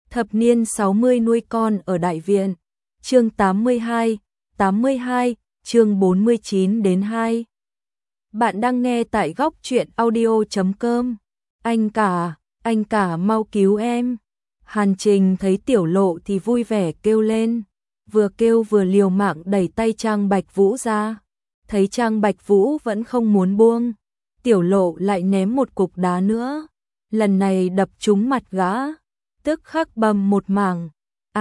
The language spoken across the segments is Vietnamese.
Thập niên 60 nuôi con ở đại viện. Chương 82, chương 49 đến 2. Bạn đang nghe tại góc truyện audio.com. Anh cả mau cứu em. Hàn Trình thấy Tiểu Lộ thì vui vẻ kêu lên, vừa kêu vừa liều mạng đẩy tay Trang Bạch Vũ ra. Thấy Trang Bạch Vũ vẫn không muốn buông, Tiểu Lộ lại ném một cục đá nữa, lần này đập trúng mặt gã, tức khắc bầm một mảng.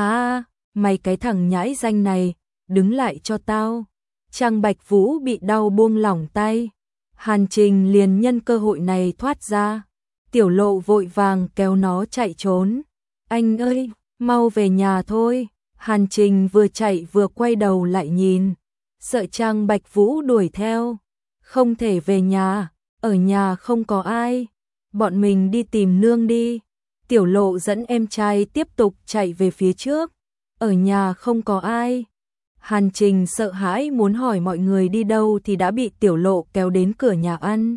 Mày cái thằng nhãi danh này, đứng lại cho tao. Trang Bạch Vũ bị đau buông lỏng tay, Hàn Trình liền nhân cơ hội này thoát ra. Tiểu Lộ vội vàng kéo nó chạy trốn. Anh ơi, mau về nhà thôi. Hàn Trình vừa chạy vừa quay đầu lại nhìn, sợ Trang Bạch Vũ đuổi theo. Không thể về nhà, ở nhà không có ai. Bọn mình đi tìm nương đi. Tiểu Lộ dẫn em trai tiếp tục chạy về phía trước. Ở nhà không có ai. Hàn Trình sợ hãi muốn hỏi mọi người đi đâu thì đã bị Tiểu Lộ kéo đến cửa nhà ăn.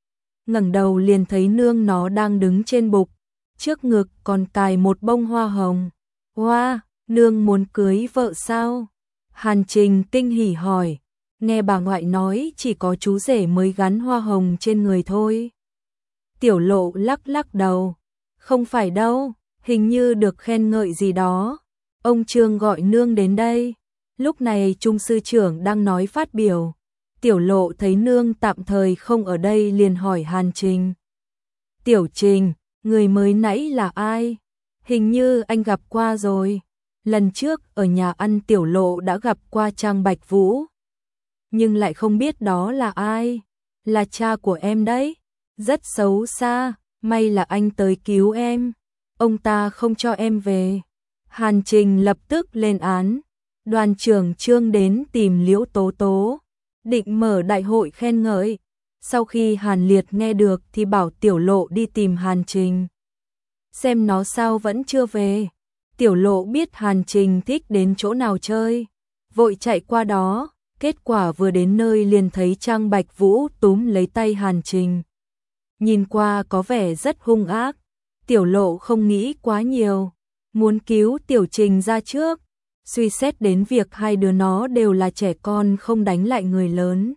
Ngẩng đầu liền thấy nương nó đang đứng trên bục, trước ngực còn cài một bông hoa hồng. Wow, nương muốn cưới vợ sao? Hàn Trình kinh hỉ hỏi, nghe bà ngoại nói chỉ có chú rể mới gắn hoa hồng trên người thôi. Tiểu Lộ lắc lắc đầu, không phải đâu, hình như được khen ngợi gì đó. Ông Trương gọi nương đến đây. Lúc này Trung sư trưởng đang nói phát biểu. Tiểu Lộ thấy nương tạm thời không ở đây liền hỏi Hàn Trình. Tiểu Trình, người mới nãy là ai? Hình như anh gặp qua rồi. Lần trước ở nhà ăn Tiểu Lộ đã gặp qua Trang Bạch Vũ, nhưng lại không biết đó là ai. Là cha của em đấy. Rất xấu xa, may là anh tới cứu em. Ông ta không cho em về. Hàn Trình lập tức lên án. Đoàn trưởng Trương đến tìm Liễu Tố Tố, định mở đại hội khen ngợi. Sau khi Hàn Liệt nghe được thì bảo Tiểu Lộ đi tìm Hàn Trình, xem nó sao vẫn chưa về. Tiểu Lộ biết Hàn Trình thích đến chỗ nào chơi, vội chạy qua đó. Kết quả vừa đến nơi liền thấy Trang Bạch Vũ túm lấy tay Hàn Trình, nhìn qua có vẻ rất hung ác. Tiểu Lộ không nghĩ quá nhiều, muốn cứu Tiểu Trình ra trước. Suy xét đến việc hai đứa nó đều là trẻ con không đánh lại người lớn,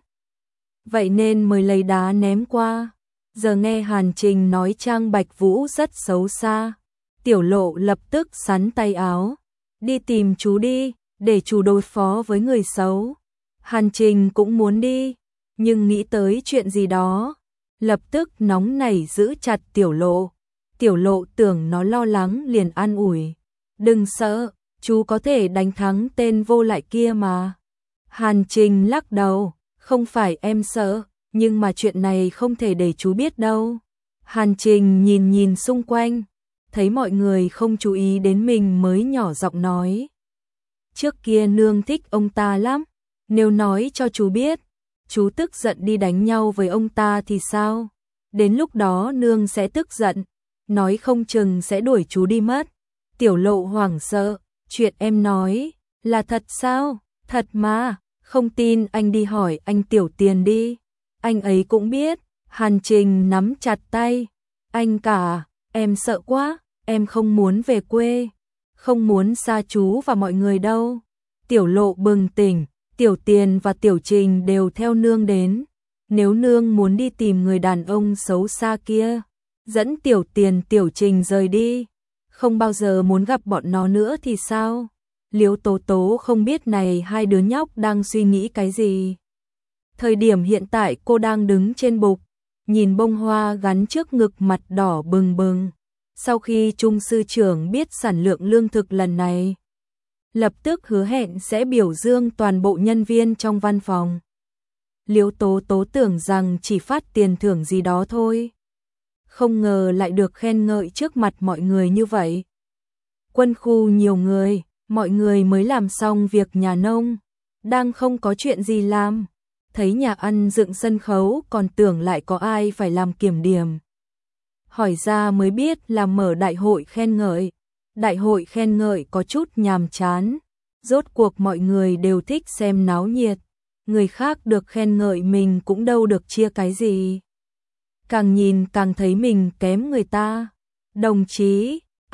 vậy nên mới lấy đá ném qua. Giờ nghe Hàn Trình nói Trang Bạch Vũ rất xấu xa, Tiểu Lộ lập tức xắn tay áo. Đi tìm chú đi, để chú đối phó với người xấu. Hàn Trình cũng muốn đi, nhưng nghĩ tới chuyện gì đó, lập tức nóng nảy giữ chặt Tiểu Lộ. Tiểu Lộ tưởng nó lo lắng liền an ủi. Đừng sợ, chú có thể đánh thắng tên vô lại kia mà. Hàn Trình lắc đầu, không phải em sợ, nhưng mà chuyện này không thể để chú biết đâu. Hàn Trình nhìn xung quanh, thấy mọi người không chú ý đến mình mới nhỏ giọng nói. Trước kia nương thích ông ta lắm, nếu nói cho chú biết, chú tức giận đi đánh nhau với ông ta thì sao? Đến lúc đó nương sẽ tức giận, nói không chừng sẽ đuổi chú đi mất. Tiểu Lộ hoảng sợ. Chuyện em nói là thật sao? Thật mà, không tin anh đi hỏi anh Tiểu Tiền đi. Anh ấy cũng biết. Hàn Trình nắm chặt tay. Anh cả, em sợ quá, em không muốn về quê, không muốn xa chú và mọi người đâu. Tiểu Lộ bừng tỉnh, Tiểu Tiền và Tiểu Trình đều theo nương đến. Nếu nương muốn đi tìm người đàn ông xấu xa kia, dẫn Tiểu Tiền Tiểu Trình rời đi, không bao giờ muốn gặp bọn nó nữa thì sao? Liễu Tố Tố không biết này hai đứa nhóc đang suy nghĩ cái gì. Thời điểm hiện tại cô đang đứng trên bục, nhìn bông hoa gắn trước ngực, mặt đỏ bừng bừng. Sau khi Trung sư trưởng biết sản lượng lương thực lần này, lập tức hứa hẹn sẽ biểu dương toàn bộ nhân viên trong văn phòng. Liễu Tố Tố tưởng rằng chỉ phát tiền thưởng gì đó thôi, không ngờ lại được khen ngợi trước mặt mọi người như vậy. Quân khu nhiều người, mọi người mới làm xong việc nhà nông, đang không có chuyện gì làm. Thấy nhà ăn dựng sân khấu còn tưởng lại có ai phải làm kiểm điểm. Hỏi ra mới biết là mở đại hội khen ngợi. Đại hội khen ngợi có chút nhàm chán. Rốt cuộc mọi người đều thích xem náo nhiệt. Người khác được khen ngợi mình cũng đâu được chia cái gì. Càng nhìn càng thấy mình kém người ta. Đồng chí,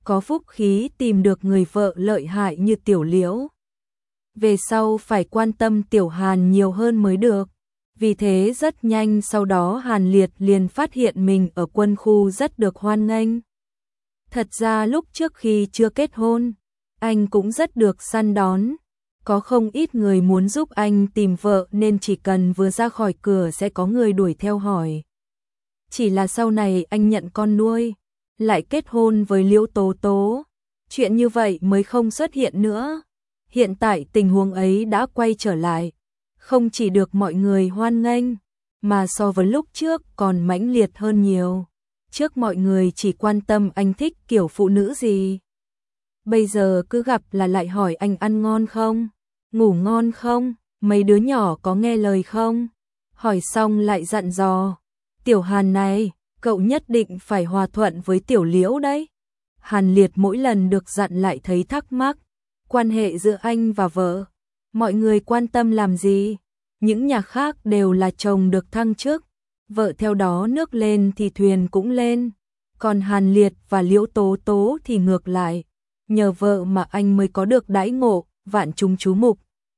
có phúc khí tìm được người vợ lợi hại như Tiểu Liễu. Về sau phải quan tâm Tiểu Hàn nhiều hơn mới được. Vì thế rất nhanh sau đó Hàn Liệt liền phát hiện mình ở quân khu rất được hoan nghênh. Thật ra lúc trước khi chưa kết hôn, anh cũng rất được săn đón. Có không ít người muốn giúp anh tìm vợ nên chỉ cần vừa ra khỏi cửa sẽ có người đuổi theo hỏi. Chỉ là sau này anh nhận con nuôi, lại kết hôn với Liễu Tố Tố. Chuyện như vậy mới không xuất hiện nữa. Hiện tại tình huống ấy đã quay trở lại. Không chỉ được mọi người hoan nghênh, mà so với lúc trước còn mãnh liệt hơn nhiều. Trước mọi người chỉ quan tâm anh thích kiểu phụ nữ gì. Bây giờ cứ gặp là lại hỏi anh ăn ngon không, ngủ ngon không, mấy đứa nhỏ có nghe lời không. Hỏi xong lại dặn dò, Tiểu Hàn này, cậu nhất định phải hòa thuận với Tiểu Liễu đấy. Hàn Liệt mỗi lần được dặn lại thấy thắc mắc, quan hệ giữa anh và vợ, mọi người quan tâm làm gì? Những nhà khác đều là chồng được thăng chức, vợ theo đó nước lên thì thuyền cũng lên. Còn Hàn Liệt và Liễu Tố Tố thì ngược lại, nhờ vợ mà anh mới có được đãi ngộ, vạn chúng chú mục.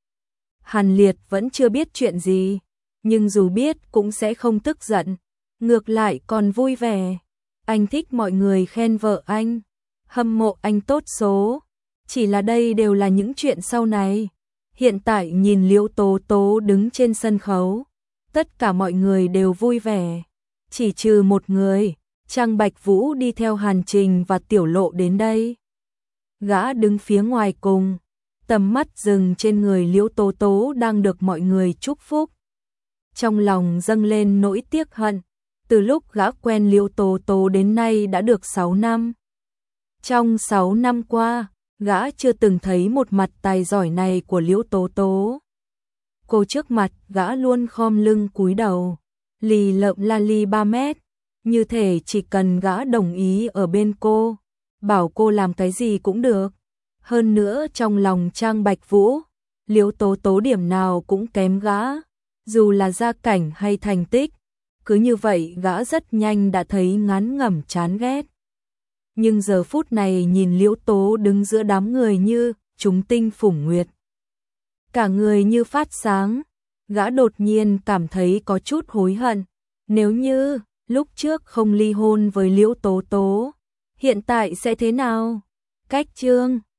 Hàn Liệt vẫn chưa biết chuyện gì, nhưng dù biết cũng sẽ không tức giận, ngược lại còn vui vẻ. Anh thích mọi người khen vợ anh, hâm mộ anh tốt số. Chỉ là đây đều là những chuyện sau này. Hiện tại nhìn Liễu Tố Tố đứng trên sân khấu, tất cả mọi người đều vui vẻ. Chỉ trừ một người, Trang Bạch Vũ đi theo Hàn Trình và Tiểu Lộ đến đây. Gã đứng phía ngoài cùng, tầm mắt dừng trên người Liễu Tố Tố đang được mọi người chúc phúc. Trong lòng dâng lên nỗi tiếc hận, từ lúc gã quen Liễu Tố Tố đến nay đã được 6 năm. Trong 6 năm qua, gã chưa từng thấy một mặt tài giỏi này của Liễu Tố Tố. Cô trước mặt gã luôn khom lưng cúi đầu, lì lợm la li 3 mét, như thể chỉ cần gã đồng ý ở bên cô, bảo cô làm cái gì cũng được. Hơn nữa trong lòng Trang Bạch Vũ, Liễu Tố Tố điểm nào cũng kém gã, dù là gia cảnh hay thành tích. Cứ như vậy gã rất nhanh đã thấy ngán ngẩm chán ghét. Nhưng giờ phút này nhìn Liễu Tố đứng giữa đám người như chúng tinh phủng nguyệt, cả người như phát sáng, gã đột nhiên cảm thấy có chút hối hận. Nếu như lúc trước không ly hôn với Liễu Tố Tố, hiện tại sẽ thế nào? Cách chương